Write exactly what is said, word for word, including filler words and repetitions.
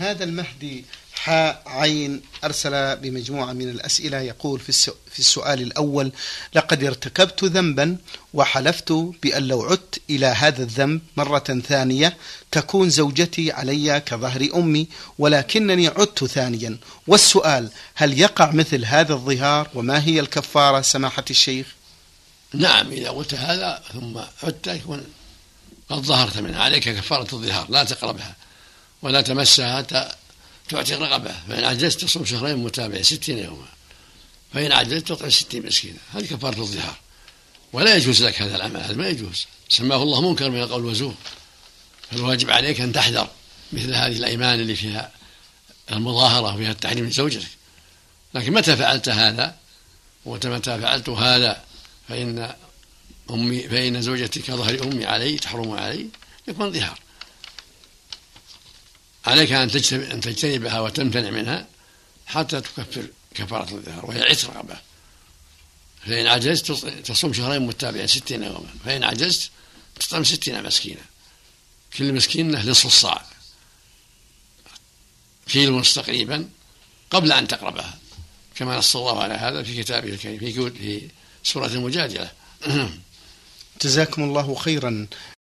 هذا المهدي حاء عين أرسل بمجموعة من الأسئلة، يقول في السؤال الأول: لقد ارتكبت ذنبا وحلفت بأن لو عدت إلى هذا الذنب مرة ثانية تكون زوجتي علي كظهر أمي، ولكنني عدت ثانيا، والسؤال: هل يقع مثل هذا الظهار وما هي الكفارة سماحة الشيخ؟ نعم، إذا قلت هذا ثم عدت يكون قد ظهرت منها، عليك كفارة الظهار، لا تقربها ولا تمسها حتى تعتق رقبة، فإن عجزت تصوم شهرين متابعين ستين يوما، فإن عجزت تطعم ستين مسكينة، هذه كفارة الظهار. ولا يجوز لك هذا العمل، هذا ما يجوز، سماه الله منكر من القول وزور. فالواجب عليك أن تحذر مثل هذه الأيمان اللي فيها المظاهرة وفيها التحريم من زوجتك. لكن متى فعلت هذا ومتى فعلت هذا فإن أمي فإن زوجتي كظهر أمي علي تحرم علي، يكون ظهار. عليك أن تجتنبها وتمتنع منها حتى تكفر كفارة الظهار، وهي عتق رقبة. فإن عجزت تصوم شهرين متابعين ستين يوما، فإن عجزت تطعم ستين مسكينة، كل مسكين له نصف الصاع، كيلو ونصف تقريبا، قبل أن تقربها، كما نص الله على هذا في كتابه الكريم في سورة المجادلة. جزاكم الله خيرا.